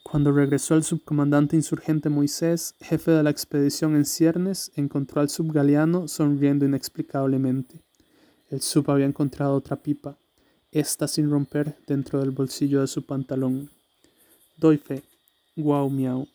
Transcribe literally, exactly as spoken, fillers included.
Cuando regresó el subcomandante insurgente Moisés, jefe de la expedición en ciernes, encontró al subgaleano sonriendo inexplicablemente. El sub había encontrado otra pipa, esta sin romper, dentro del bolsillo de su pantalón. Doy fe. Guau miau.